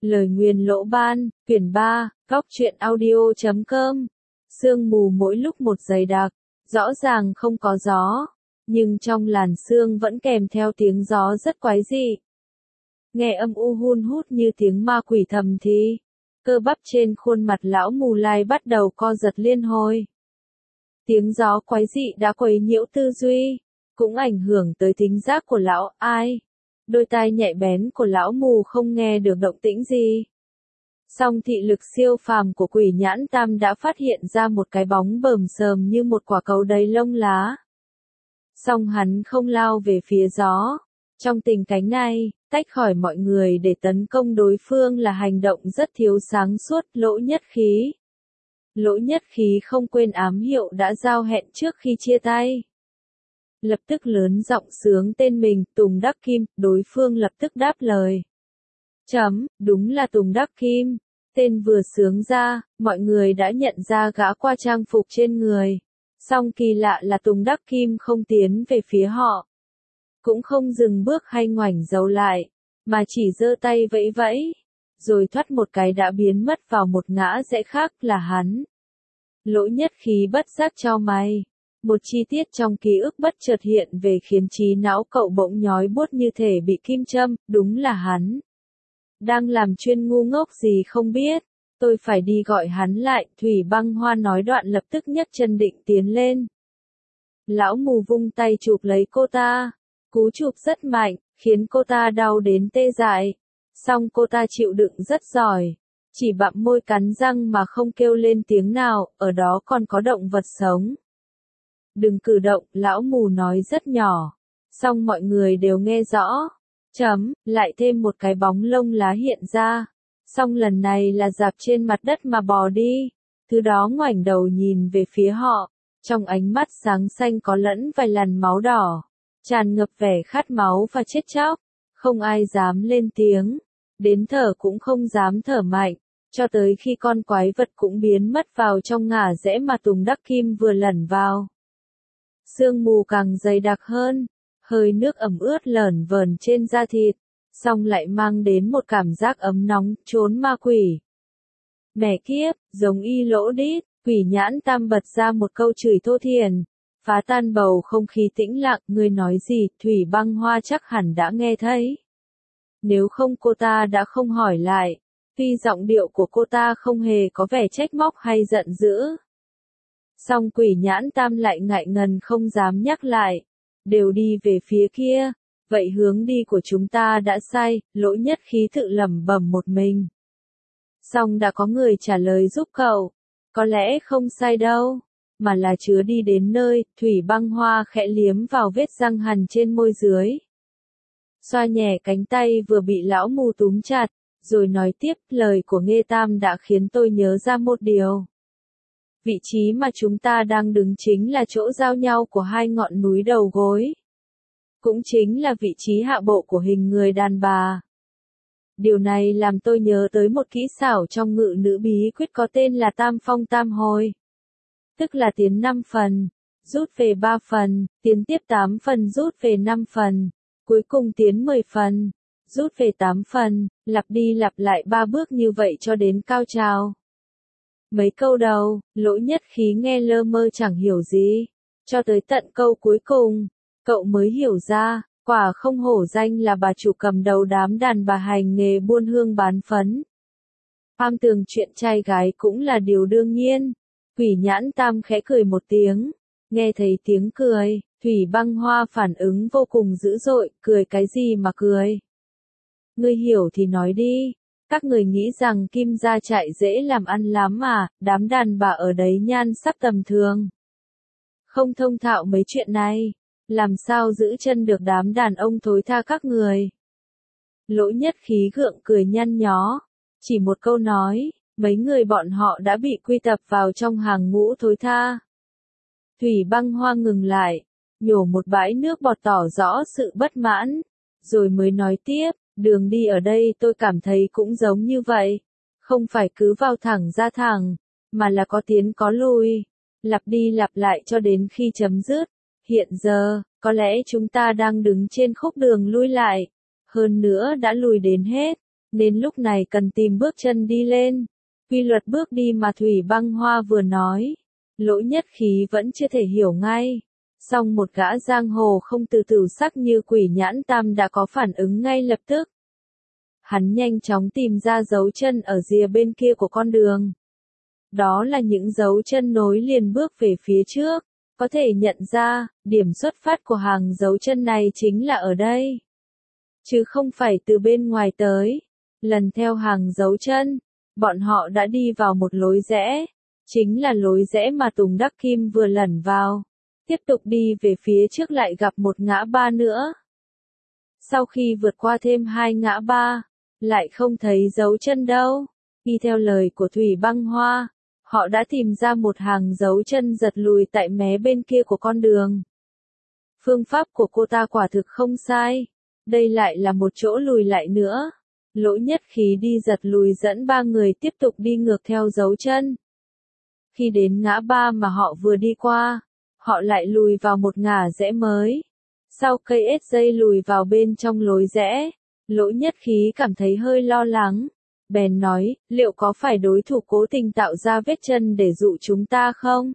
Lời nguyền lỗ ban, quyển 3, góc truyện audio.com. Sương mù mỗi lúc một dày đặc, rõ ràng không có gió, nhưng trong làn sương vẫn kèm theo tiếng gió rất quái dị. Nghe âm u hun hút như tiếng ma quỷ thầm thì, cơ bắp trên khuôn mặt lão Mù Lai bắt đầu co giật liên hồi. Tiếng gió quái dị đã quấy nhiễu tư duy, cũng ảnh hưởng tới thính giác của lão Ai. Đôi tai nhạy bén của lão mù không nghe được động tĩnh gì. Song thị lực siêu phàm của Quỷ Nhãn Tam đã phát hiện ra một cái bóng bờm sờm như một quả cầu đầy lông lá. Song hắn không lao về phía gió. Trong tình cảnh này, tách khỏi mọi người để tấn công đối phương là hành động rất thiếu sáng suốt. Lỗ Nhất Khí. Lỗ Nhất Khí không quên ám hiệu đã giao hẹn trước khi chia tay. Lập tức lớn giọng sướng tên mình, Tùng Đắc Kim, đối phương lập tức đáp lời. Đúng là Tùng Đắc Kim. Tên vừa sướng ra, mọi người đã nhận ra gã qua trang phục trên người. Song kỳ lạ là Tùng Đắc Kim không tiến về phía họ. Cũng không dừng bước hay ngoảnh đầu lại, mà chỉ giơ tay vẫy vẫy. Rồi thoát một cái đã biến mất vào một ngã rẽ khác là hắn. Lỗ Nhất Khí bất giác chau mày. Một chi tiết trong ký ức bất chợt hiện về khiến trí não cậu bỗng nhói buốt như thể bị kim châm, đúng là hắn. Đang làm chuyên ngu ngốc gì không biết, tôi phải đi gọi hắn lại, Thủy Băng Hoa nói đoạn lập tức nhấc chân định tiến lên. Lão mù vung tay chụp lấy cô ta, cú chụp rất mạnh, khiến cô ta đau đến tê dại. Song cô ta chịu đựng rất giỏi, chỉ bặm môi cắn răng mà không kêu lên tiếng nào, ở đó còn có động vật sống. Đừng cử động, lão mù nói rất nhỏ. Song mọi người đều nghe rõ. Lại thêm một cái bóng lông lá hiện ra. Song lần này là dạp trên mặt đất mà bò đi. Thứ đó ngoảnh đầu nhìn về phía họ. Trong ánh mắt sáng xanh có lẫn vài làn máu đỏ. Tràn ngập vẻ khát máu và chết chóc. Không ai dám lên tiếng. Đến thở cũng không dám thở mạnh. Cho tới khi con quái vật cũng biến mất vào trong ngả rẽ mà Tùng Đắc Kim vừa lẩn vào. Sương mù càng dày đặc hơn, hơi nước ẩm ướt lởn vởn trên da thịt, song lại mang đến một cảm giác ấm nóng, trốn ma quỷ. Mẹ kiếp, giống y lỗ đít, Quỷ Nhãn Tam bật ra một câu chửi thô thiển, phá tan bầu không khí tĩnh lặng, ngươi nói gì, Thủy Băng Hoa chắc hẳn đã nghe thấy. Nếu không cô ta đã không hỏi lại, tuy giọng điệu của cô ta không hề có vẻ trách móc hay giận dữ. Song Quỷ Nhãn Tam lại ngại ngần không dám nhắc lại. Đều đi về phía kia. Vậy hướng đi của chúng ta đã sai, Lỗ Nhất Khí tự lẩm bẩm một mình. Song đã có người trả lời giúp cậu. Có lẽ không sai đâu. Mà là chứa đi đến nơi, Thủy Băng Hoa khẽ liếm vào vết răng hằn trên môi dưới. Xoa nhẹ cánh tay vừa bị lão mù túm chặt, rồi nói tiếp, lời của Nghê Tam đã khiến tôi nhớ ra một điều. Vị trí mà chúng ta đang đứng chính là chỗ giao nhau của hai ngọn núi đầu gối. Cũng chính là vị trí hạ bộ của hình người đàn bà. Điều này làm tôi nhớ tới một kỹ xảo trong Ngự Nữ Bí Quyết có tên là Tam Phong Tam Hồi. Tức là tiến 5 phần, rút về 3 phần, tiến tiếp 8 phần rút về 5 phần, cuối cùng tiến 10 phần, rút về 8 phần, lặp đi lặp lại 3 bước như vậy cho đến cao trào. Mấy câu đầu, Lỗ Nhất Khí nghe lơ mơ chẳng hiểu gì. Cho tới tận câu cuối cùng, cậu mới hiểu ra, quả không hổ danh là bà chủ cầm đầu đám đàn bà hành nghề buôn hương bán phấn. Pham tường chuyện trai gái cũng là điều đương nhiên. Quỷ Nhãn Tam khẽ cười một tiếng. Nghe thấy tiếng cười, Thủy Băng Hoa phản ứng vô cùng dữ dội, cười cái gì mà cười. Ngươi hiểu thì nói đi. Các người nghĩ rằng Kim gia trại dễ làm ăn lắm mà, đám đàn bà ở đấy nhan sắc tầm thường. Không thông thạo mấy chuyện này, làm sao giữ chân được đám đàn ông thối tha các người. Lỗ Nhất Khí gượng cười nhăn nhó, chỉ một câu nói, mấy người bọn họ đã bị quy tập vào trong hàng ngũ thối tha. Thủy Băng Hoa ngừng lại, nhổ một bãi nước bọt tỏ rõ sự bất mãn, rồi mới nói tiếp. Đường đi ở đây tôi cảm thấy cũng giống như vậy. Không phải cứ vào thẳng ra thẳng, mà là có tiến có lùi. Lặp đi lặp lại cho đến khi chấm dứt. Hiện giờ, có lẽ chúng ta đang đứng trên khúc đường lui lại. Hơn nữa đã lùi đến hết. nên lúc này cần tìm bước chân đi lên. Quy luật bước đi mà Thủy Băng Hoa vừa nói, Lỗ Nhất Khí vẫn chưa thể hiểu ngay. Song một gã giang hồ không từ tử sắc như Quỷ Nhãn Tam đã có phản ứng ngay lập tức. Hắn nhanh chóng tìm ra dấu chân ở rìa bên kia của con đường. Đó là những dấu chân nối liền bước về phía trước. Có thể nhận ra, điểm xuất phát của hàng dấu chân này chính là ở đây. Chứ không phải từ bên ngoài tới. Lần theo hàng dấu chân, bọn họ đã đi vào một lối rẽ. Chính là lối rẽ mà Tùng Đắc Kim vừa lẩn vào. Tiếp tục đi về phía trước lại gặp một ngã ba nữa. Sau khi vượt qua thêm 2 ngã ba, lại không thấy dấu chân đâu. Y theo lời của Thủy Băng Hoa, họ đã tìm ra một hàng dấu chân giật lùi tại mé bên kia của con đường. Phương pháp của cô ta quả thực không sai. Đây lại là một chỗ lùi lại nữa. Lỗ Nhất Khí đi giật lùi dẫn 3 người tiếp tục đi ngược theo dấu chân. Khi đến ngã ba mà họ vừa đi qua, họ lại lùi vào một ngả rẽ mới. Sau cây ếch dây lùi vào bên trong lối rẽ, Lỗ Nhất Khí cảm thấy hơi lo lắng. Bèn nói, liệu có phải đối thủ cố tình tạo ra vết chân để dụ chúng ta không?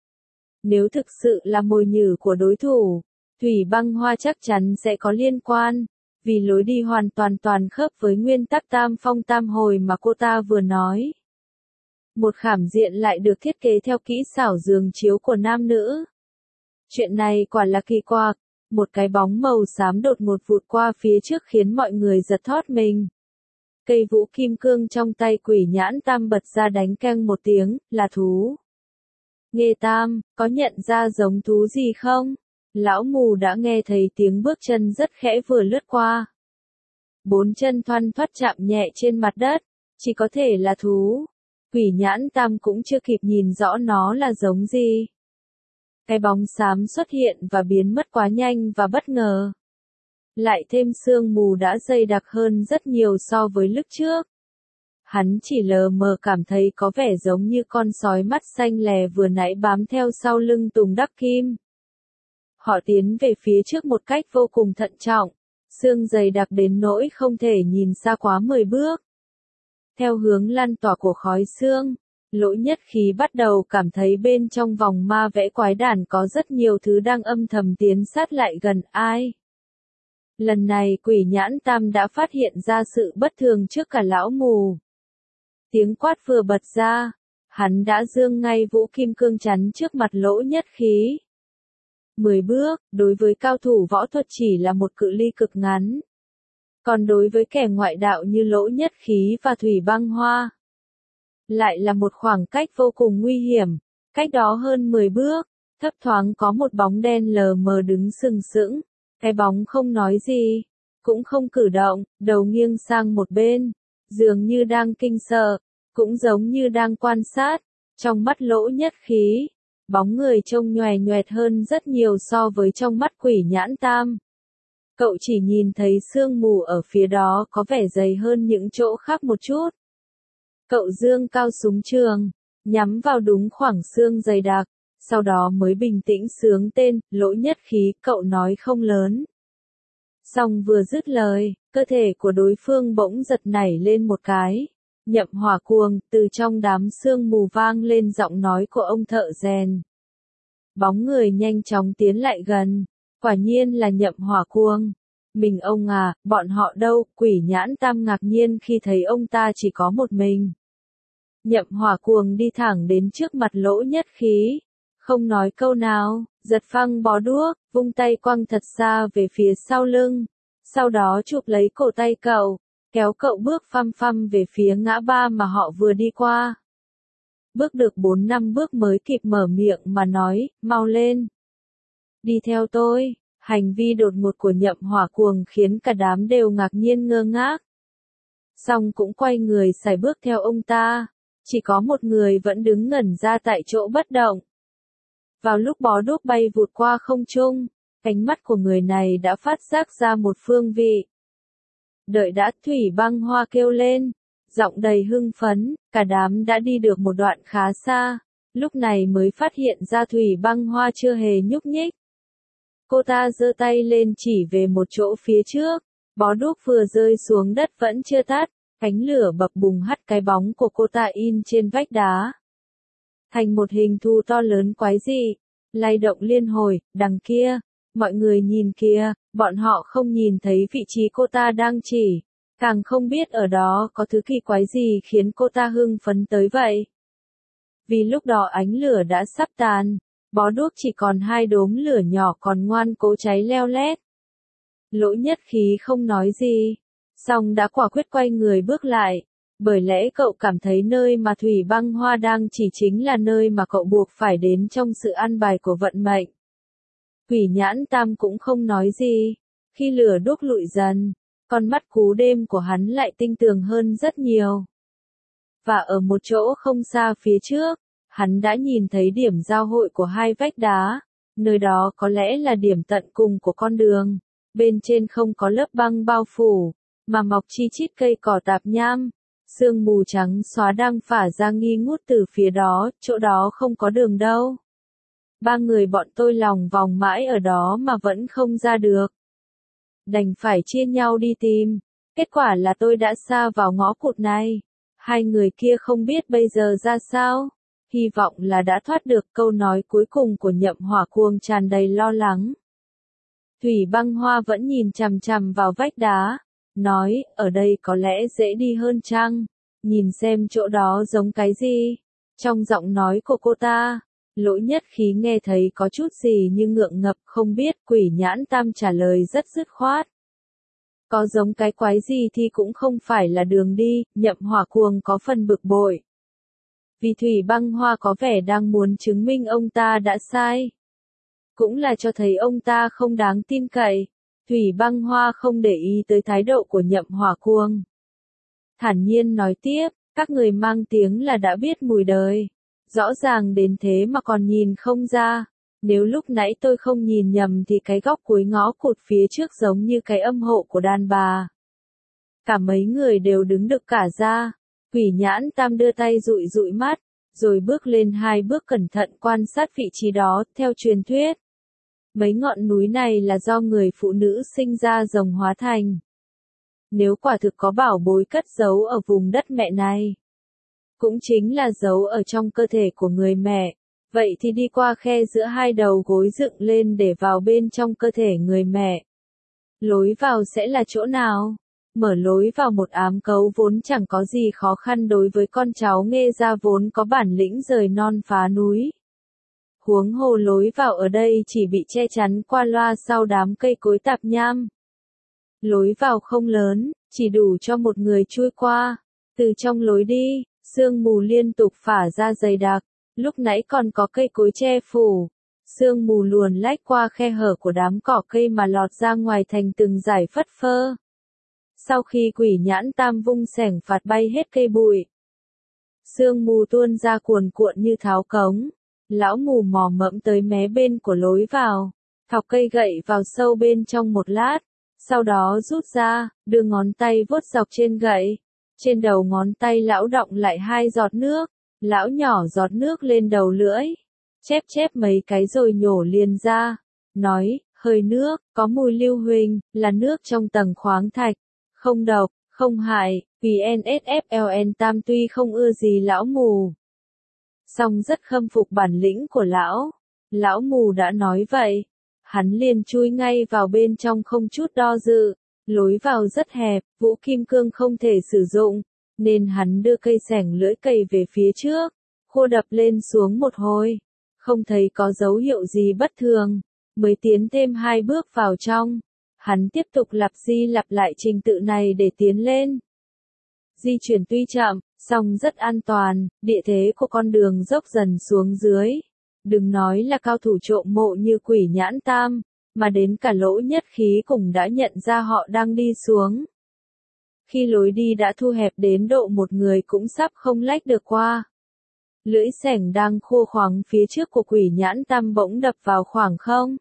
Nếu thực sự là mồi nhử của đối thủ, Thủy Băng Hoa chắc chắn sẽ có liên quan, vì lối đi hoàn toàn khớp với nguyên tắc tam phong tam hồi mà cô ta vừa nói. Một khảm diện lại được thiết kế theo kỹ xảo giường chiếu của nam nữ. Chuyện này quả là kỳ quặc, một cái bóng màu xám đột ngột vụt qua phía trước khiến mọi người giật thót mình. Cây vũ kim cương trong tay Quỷ Nhãn Tam bật ra đánh keng một tiếng, là thú. Nghê Tam, có nhận ra giống thú gì không? Lão mù đã nghe thấy tiếng bước chân rất khẽ vừa lướt qua. 4 chân thoăn thoắt chạm nhẹ trên mặt đất, chỉ có thể là thú. Quỷ Nhãn Tam cũng chưa kịp nhìn rõ nó là giống gì. Cái bóng xám xuất hiện và biến mất quá nhanh và bất ngờ. Lại thêm sương mù đã dày đặc hơn rất nhiều so với lúc trước. Hắn chỉ lờ mờ cảm thấy có vẻ giống như con sói mắt xanh lè vừa nãy bám theo sau lưng Tùng Đắc Kim. Họ tiến về phía trước một cách vô cùng thận trọng, sương dày đặc đến nỗi không thể nhìn xa quá 10 bước. Theo hướng lan tỏa của khói sương, Lỗ Nhất Khí bắt đầu cảm thấy bên trong vòng ma vẽ quái đản có rất nhiều thứ đang âm thầm tiến sát lại gần ai. Lần này Quỷ Nhãn Tam đã phát hiện ra sự bất thường trước cả lão mù. Tiếng quát vừa bật ra, hắn đã giương ngay vũ kim cương chắn trước mặt Lỗ Nhất Khí. 10 bước, đối với cao thủ võ thuật chỉ là một cự ly cực ngắn. Còn đối với kẻ ngoại đạo như Lỗ Nhất Khí và Thủy Băng Hoa, lại là một khoảng cách vô cùng nguy hiểm. Cách đó hơn 10 bước, thấp thoáng có một bóng đen lờ mờ đứng sừng sững. Cái bóng không nói gì, cũng không cử động, đầu nghiêng sang một bên, dường như đang kinh sợ, cũng giống như đang quan sát. Trong mắt Lỗ Nhất Khí, bóng người trông nhòe nhoẹt hơn rất nhiều so với trong mắt Quỷ Nhãn Tam. Cậu chỉ nhìn thấy sương mù ở phía đó có vẻ dày hơn những chỗ khác một chút. Cậu giương cao súng trường, nhắm vào đúng khoảng sương dày đặc, sau đó mới bình tĩnh sướng tên, Lỗ Nhất Khí, cậu nói không lớn. Xong vừa dứt lời, cơ thể của đối phương bỗng giật nảy lên một cái. Nhậm Hỏa Cuồng, từ trong đám sương mù vang lên giọng nói của ông thợ rèn. Bóng người nhanh chóng tiến lại gần, quả nhiên là Nhậm Hỏa Cuồng. Mình ông à, bọn họ đâu? Quỷ Nhãn Tam ngạc nhiên khi thấy ông ta chỉ có một mình. Nhậm Hỏa Cuồng đi thẳng đến trước mặt Lỗ Nhất Khí, không nói câu nào, giật phăng bó đuốc, vung tay quăng thật xa về phía sau lưng, sau đó chụp lấy cổ tay cậu, kéo cậu bước phăm phăm về phía ngã ba mà họ vừa đi qua. Bước được 4-5 bước mới kịp mở miệng mà nói, mau lên. Đi theo tôi. Hành vi đột ngột của Nhậm Hỏa Cuồng khiến cả đám đều ngạc nhiên ngơ ngác. Xong cũng quay người sải bước theo ông ta, chỉ có một người vẫn đứng ngẩn ra tại chỗ bất động. Vào lúc bó đuốc bay vụt qua không trung, cánh mắt của người này đã phát giác ra một phương vị. Đợi đã, Thủy Băng Hoa kêu lên, giọng đầy hưng phấn, cả đám đã đi được một đoạn khá xa, lúc này mới phát hiện ra Thủy Băng Hoa chưa hề nhúc nhích. Cô ta giơ tay lên chỉ về một chỗ phía trước, bó đuốc vừa rơi xuống đất vẫn chưa tắt, Ánh lửa bập bùng hắt cái bóng của cô ta in trên vách đá. Thành một hình thù to lớn quái dị, lay động liên hồi, đằng kia, mọi người nhìn kìa, bọn họ không nhìn thấy vị trí cô ta đang chỉ, càng không biết ở đó có thứ kỳ quái gì khiến cô ta hưng phấn tới vậy. Vì lúc đó ánh lửa đã sắp tàn, bó đuốc chỉ còn 2 đốm lửa nhỏ còn ngoan cố cháy leo lét. Lỗ Nhất Khí không nói gì, song đã quả quyết quay người bước lại, bởi lẽ cậu cảm thấy nơi mà Thủy Băng Hoa đang chỉ chính là nơi mà cậu buộc phải đến trong sự an bài của vận mệnh. Quỷ Nhãn Tam cũng không nói gì, khi lửa đốt lụi dần, con mắt cú đêm của hắn lại tinh tường hơn rất nhiều. Và ở một chỗ không xa phía trước, hắn đã nhìn thấy điểm giao hội của 2 vách đá, nơi đó có lẽ là điểm tận cùng của con đường, bên trên không có lớp băng bao phủ, mà mọc chi chít cây cỏ tạp nham, sương mù trắng xóa đang phả ra nghi ngút từ phía đó, chỗ đó không có đường đâu. 3 người bọn tôi lòng vòng mãi ở đó mà vẫn không ra được. Đành phải chia nhau đi tìm, kết quả là tôi đã sa vào ngõ cụt này. 2 người kia không biết bây giờ ra sao, hy vọng là đã thoát được. Câu nói cuối cùng của Nhậm Hỏa Cuồng tràn đầy lo lắng. Thủy Băng Hoa vẫn nhìn chằm chằm vào vách đá, nói, ở đây có lẽ dễ đi hơn chăng, nhìn xem chỗ đó giống cái gì. Trong giọng nói của cô ta, Lỗ Nhất Khí nghe thấy có chút gì như ngượng ngập không biết. Quỷ Nhãn Tam trả lời rất dứt khoát. Có giống cái quái gì thì cũng không phải là đường đi. Nhậm Hỏa Cuồng có phần bực bội. Vì Thủy Băng Hoa có vẻ đang muốn chứng minh ông ta đã sai. Cũng là cho thấy ông ta không đáng tin cậy. Thủy Băng Hoa không để ý tới thái độ của Nhậm Hỏa Cuồng. Thản nhiên nói tiếp, các người mang tiếng là đã biết mùi đời. Rõ ràng đến thế mà còn nhìn không ra. Nếu lúc nãy tôi không nhìn nhầm thì cái góc cuối ngõ cụt phía trước giống như cái âm hộ của đàn bà. Cả mấy người đều đứng đực cả ra. Quỷ Nhãn Tam đưa tay dụi dụi mắt, rồi bước lên 2 bước cẩn thận quan sát vị trí đó. Theo truyền thuyết, mấy ngọn núi này là do người phụ nữ sinh ra rồng hóa thành. Nếu quả thực có bảo bối cất giấu ở vùng đất mẹ này, cũng chính là giấu ở trong cơ thể của người mẹ, vậy thì đi qua khe giữa 2 đầu gối dựng lên để vào bên trong cơ thể người mẹ. Lối vào sẽ là chỗ nào? Mở lối vào một ám cấu vốn chẳng có gì khó khăn đối với con cháu Nghê gia vốn có bản lĩnh rời non phá núi. Huống hồ lối vào ở đây chỉ bị che chắn qua loa sau đám cây cối tạp nham. Lối vào không lớn, chỉ đủ cho một người chui qua. Từ trong lối đi, sương mù liên tục phả ra dày đặc, lúc nãy còn có cây cối che phủ. Sương mù luồn lách qua khe hở của đám cỏ cây mà lọt ra ngoài thành từng dải phất phơ. Sau khi Quỷ Nhãn Tam vung xẻng phạt bay hết cây bụi, sương mù tuôn ra cuồn cuộn như tháo cống. Lão mù mò mẫm tới mé bên của lối vào, thọc cây gậy vào sâu bên trong một lát, sau đó rút ra, đưa ngón tay vuốt dọc trên gậy. Trên đầu ngón tay lão đọng lại 2 giọt nước, lão nhỏ giọt nước lên đầu lưỡi, chép chép mấy cái rồi nhổ liền ra, nói, hơi nước, có mùi lưu huỳnh, là nước trong tầng khoáng thạch, không độc, không hại. Vì NSFLN Tam tuy không ưa gì lão mù, song rất khâm phục bản lĩnh của lão. Lão mù đã nói vậy, hắn liền chui ngay vào bên trong không chút do dự. Lối vào rất hẹp, vũ kim cương không thể sử dụng, nên hắn đưa cây xẻng lưỡi cày về phía trước, khô đập lên xuống một hồi, không thấy có dấu hiệu gì bất thường, mới tiến thêm 2 bước vào trong. Hắn tiếp tục lặp đi lặp lại trình tự này để tiến lên. Di chuyển tuy chậm, song rất an toàn. Địa thế của con đường dốc dần xuống dưới. Đừng nói là cao thủ trộm mộ như Quỷ Nhãn Tam, mà đến cả Lỗ Nhất Khí cũng đã nhận ra họ đang đi xuống. Khi lối đi đã thu hẹp đến độ một người cũng sắp không lách được qua. Lưỡi xẻng đang khô khoắng phía trước của Quỷ Nhãn Tam bỗng đập vào khoảng không.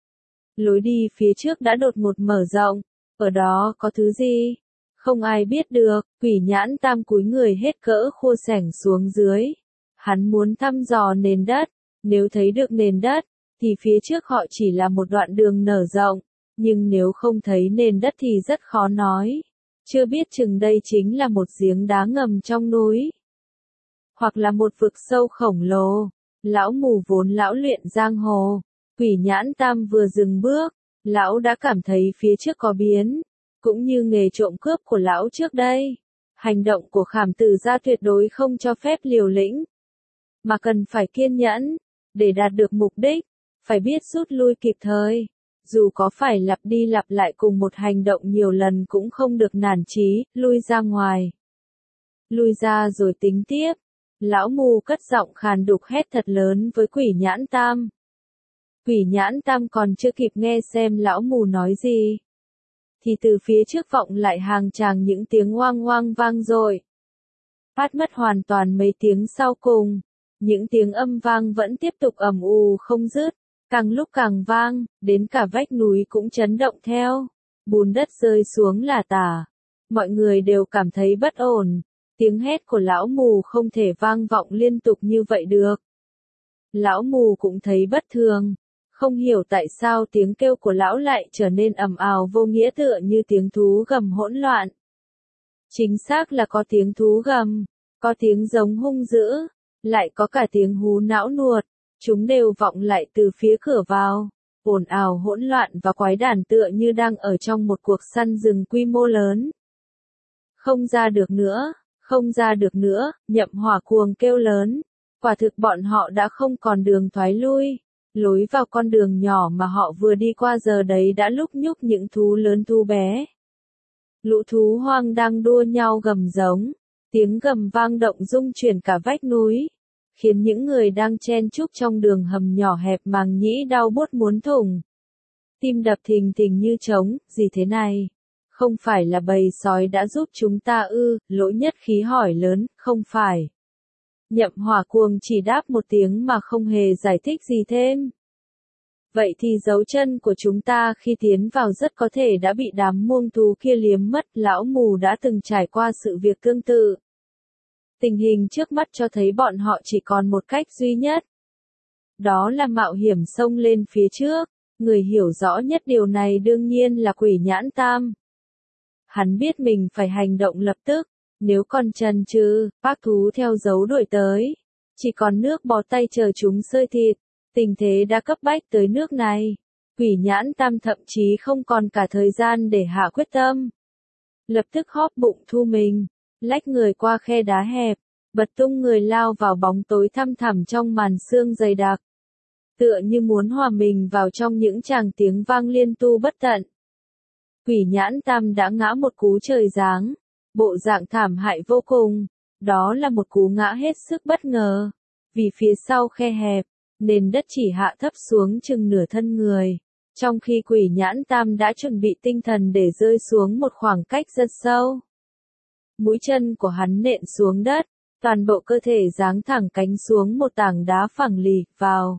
Lối đi phía trước đã đột ngột mở rộng, ở đó có thứ gì? Không ai biết được. Quỷ Nhãn Tam cúi người hết cỡ khô xẻng xuống dưới. Hắn muốn thăm dò nền đất, nếu thấy được nền đất, thì phía trước họ chỉ là một đoạn đường nở rộng, nhưng nếu không thấy nền đất thì rất khó nói. Chưa biết chừng đây chính là một giếng đá ngầm trong núi, hoặc là một vực sâu khổng lồ. Lão mù vốn lão luyện giang hồ, Quỷ Nhãn Tam vừa dừng bước, lão đã cảm thấy phía trước có biến, cũng như nghề trộm cướp của lão trước đây. Hành động của Khảm Tử gia tuyệt đối không cho phép liều lĩnh, mà cần phải kiên nhẫn, để đạt được mục đích, phải biết rút lui kịp thời. Dù có phải lặp đi lặp lại cùng một hành động nhiều lần cũng không được nản chí, lui ra ngoài. Lui ra rồi tính tiếp. Lão mù cất giọng khàn đục hét thật lớn với Quỷ Nhãn Tam. Quỷ Nhãn Tam còn chưa kịp nghe xem lão mù nói gì, thì từ phía trước vọng lại hàng tràng những tiếng oang oang vang dội. Phát mất hoàn toàn mấy tiếng sau cùng, những tiếng âm vang vẫn tiếp tục ầm ù không dứt, càng lúc càng vang, đến cả vách núi cũng chấn động theo. Bùn đất rơi xuống lả tả. Mọi người đều cảm thấy bất ổn. Tiếng hét của lão mù không thể vang vọng liên tục như vậy được. Lão mù cũng thấy bất thường, không hiểu tại sao tiếng kêu của lão lại trở nên ầm ào vô nghĩa tựa như tiếng thú gầm hỗn loạn. Chính xác là có tiếng thú gầm, có tiếng giống hung dữ, lại có cả tiếng hú não nuột, chúng đều vọng lại từ phía cửa vào, ồn ào hỗn loạn và quái đản tựa như đang ở trong một cuộc săn rừng quy mô lớn. Không ra được nữa. Không ra được nữa, Nhậm Hỏa cuồng kêu lớn. Quả thực bọn họ đã không còn đường thoái lui. Lối vào con đường nhỏ mà họ vừa đi qua giờ đấy đã lúc nhúc những thú lớn thú bé. Lũ thú hoang đang đua nhau gầm giống. Tiếng gầm vang động rung chuyển cả vách núi, khiến những người đang chen chúc trong đường hầm nhỏ hẹp màng nhĩ đau buốt muốn thủng. Tim đập thình thình như trống, gì thế này? Không phải là bầy sói đã giúp chúng ta ư? Lỗ Nhất Khí hỏi lớn, không phải. Nhậm Hỏa cuồng chỉ đáp một tiếng mà không hề giải thích gì thêm. Vậy thì dấu chân của chúng ta khi tiến vào rất có thể đã bị đám muông thú kia liếm mất. Lão mù đã từng trải qua sự việc tương tự. Tình hình trước mắt cho thấy bọn họ chỉ còn một cách duy nhất. Đó là mạo hiểm xông lên phía trước. Người hiểu rõ nhất điều này đương nhiên là Quỷ Nhãn Tam. Hắn biết mình phải hành động lập tức, nếu còn chần chừ, bác thú theo dấu đuổi tới. Chỉ còn nước bó tay chờ chúng xơi thịt, tình thế đã cấp bách tới nước này. Quỷ Nhãn Tam thậm chí không còn cả thời gian để hạ quyết tâm. Lập tức hóp bụng thu mình, lách người qua khe đá hẹp, bật tung người lao vào bóng tối thăm thẳm trong màn sương dày đặc. Tựa như muốn hòa mình vào trong những tràng tiếng vang liên tu bất tận. Quỷ Nhãn Tam đã ngã một cú trời giáng, bộ dạng thảm hại vô cùng, đó là một cú ngã hết sức bất ngờ, vì phía sau khe hẹp, nền đất chỉ hạ thấp xuống chừng nửa thân người, trong khi Quỷ Nhãn Tam đã chuẩn bị tinh thần để rơi xuống một khoảng cách rất sâu. Mũi chân của hắn nện xuống đất, toàn bộ cơ thể giáng thẳng cánh xuống một tảng đá phẳng lì, vào.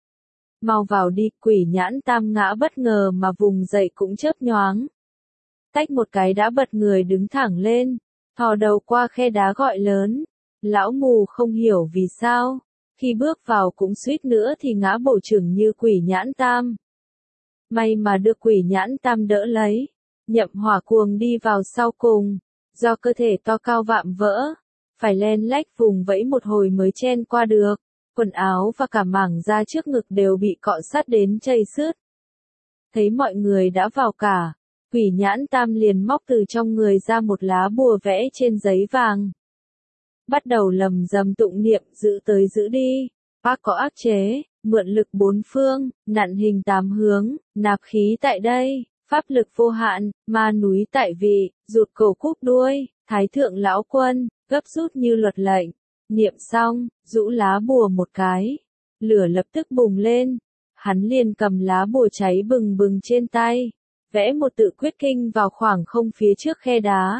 Mau vào đi, Quỷ Nhãn Tam ngã bất ngờ mà vùng dậy cũng chớp nhoáng. Tách một cái đã bật người đứng thẳng lên, thò đầu qua khe đá gọi lớn. Lão mù không hiểu vì sao, khi bước vào cũng suýt nữa thì ngã bổ chừng như Quỷ Nhãn Tam. May mà được Quỷ Nhãn Tam đỡ lấy. Nhậm Hỏa cuồng đi vào sau cùng, do cơ thể to cao vạm vỡ, phải len lách vùng vẫy một hồi mới chen qua được. Quần áo và cả mảng da trước ngực đều bị cọ sát đến chảy xước. Thấy mọi người đã vào cả, Quỷ Nhãn Tam liền móc từ trong người ra một lá bùa vẽ trên giấy vàng. Bắt đầu lầm rầm tụng niệm, giữ tới giữ đi, bác có ác chế, mượn lực bốn phương, nặn hình tám hướng, nạp khí tại đây, pháp lực vô hạn, ma núi tại vị, rụt cổ cúp đuôi, thái thượng lão quân, gấp rút như luật lệnh. Niệm xong, rũ lá bùa một cái, lửa lập tức bùng lên, hắn liền cầm lá bùa cháy bừng bừng trên tay, vẽ một tự quyết kinh vào khoảng không phía trước khe đá.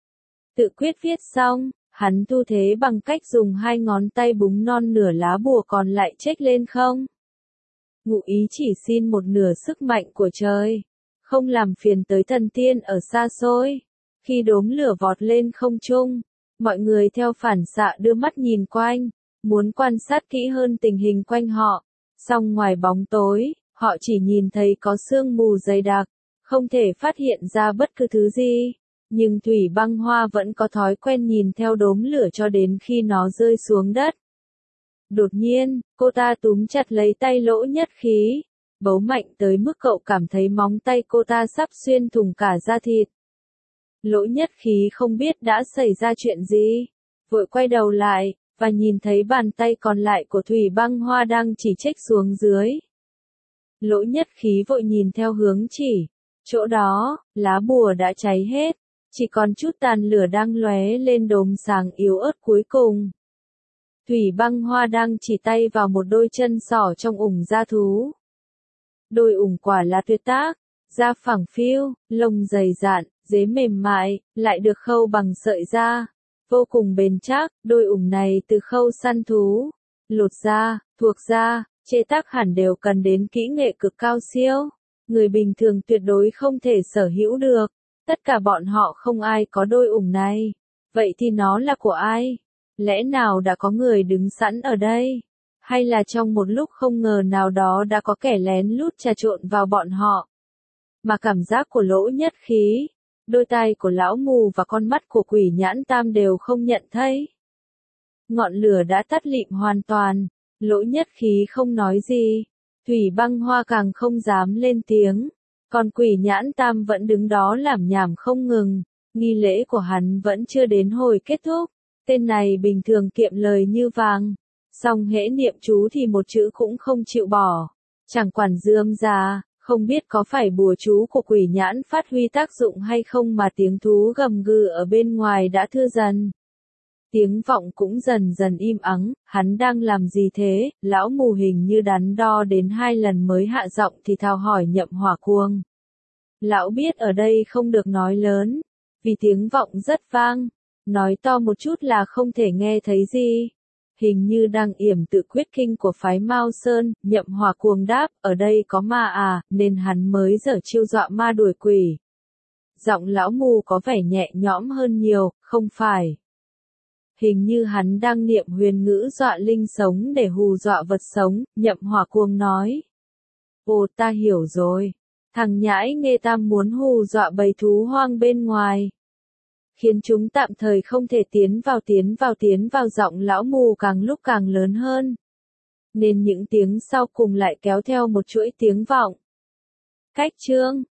Tự quyết viết xong, hắn tu thế bằng cách dùng hai ngón tay búng non nửa lá bùa còn lại chếch lên không. Ngụ ý chỉ xin một nửa sức mạnh của trời, không làm phiền tới thần tiên ở xa xôi. Khi đốm lửa vọt lên không trung, mọi người theo phản xạ đưa mắt nhìn quanh, muốn quan sát kỹ hơn tình hình quanh họ. Song ngoài bóng tối, họ chỉ nhìn thấy có sương mù dày đặc, không thể phát hiện ra bất cứ thứ gì. Nhưng Thủy Băng Hoa vẫn có thói quen nhìn theo đốm lửa cho đến khi nó rơi xuống đất. Đột nhiên, cô ta túm chặt lấy tay Lỗ Nhất Khí, bấu mạnh tới mức cậu cảm thấy móng tay cô ta sắp xuyên thủng cả da thịt. Lỗ Nhất Khí không biết đã xảy ra chuyện gì, vội quay đầu lại, và nhìn thấy bàn tay còn lại của Thủy Băng Hoa đang chỉ trích xuống dưới. Lỗ Nhất Khí vội nhìn theo hướng chỉ, chỗ đó, lá bùa đã cháy hết, chỉ còn chút tàn lửa đang lóe lên đốm sáng yếu ớt cuối cùng. Thủy Băng Hoa đang chỉ tay vào một đôi chân sỏ trong ủng da thú. Đôi ủng quả là tuyệt tác, da phẳng phiu, lông dày dạn, dế mềm mại, lại được khâu bằng sợi da, vô cùng bền chắc. Đôi ủng này từ khâu săn thú, lột da, thuộc da, chế tác hẳn đều cần đến kỹ nghệ cực cao siêu. Người bình thường tuyệt đối không thể sở hữu được. Tất cả bọn họ không ai có đôi ủng này. Vậy thì nó là của ai? Lẽ nào đã có người đứng sẵn ở đây? Hay là trong một lúc không ngờ nào đó đã có kẻ lén lút trà trộn vào bọn họ? Mà cảm giác của Lỗ Nhất Khí, đôi tai của lão mù và con mắt của Quỷ Nhãn Tam đều không nhận thấy. Ngọn lửa đã tắt lịm hoàn toàn, Lỗ Nhất Khí không nói gì, Thủy Băng Hoa càng không dám lên tiếng, còn Quỷ Nhãn Tam vẫn đứng đó lảm nhảm không ngừng, nghi lễ của hắn vẫn chưa đến hồi kết thúc. Tên này bình thường kiệm lời như vàng, song hễ niệm chú thì một chữ cũng không chịu bỏ, chẳng quản dườm già. Không biết có phải bùa chú của Quỷ Nhãn phát huy tác dụng hay không mà tiếng thú gầm gừ ở bên ngoài đã thưa dần. Tiếng vọng cũng dần dần im ắng, hắn đang làm gì thế? Lão mù hình như đắn đo đến 2 lần mới hạ giọng thì thào hỏi Nhậm Hỏa Cuồng. Lão biết ở đây không được nói lớn, vì tiếng vọng rất vang, nói to một chút là không thể nghe thấy gì. Hình như đang yểm tự quyết kinh của phái Mao Sơn. Nhậm Hỏa Cuồng đáp, ở đây có ma à, nên hắn mới giở chiêu dọa ma đuổi quỷ. Giọng lão mù có vẻ nhẹ nhõm hơn nhiều, không phải. Hình như hắn đang niệm huyền ngữ dọa linh sống để hù dọa vật sống. Nhậm Hỏa Cuồng nói. Ồ, ta hiểu rồi. Thằng nhãi Nghê Tam muốn hù dọa bầy thú hoang bên ngoài, khiến chúng tạm thời không thể tiến vào. Giọng lão mù càng lúc càng lớn hơn, nên những tiếng sau cùng lại kéo theo một chuỗi tiếng vọng. Cách chương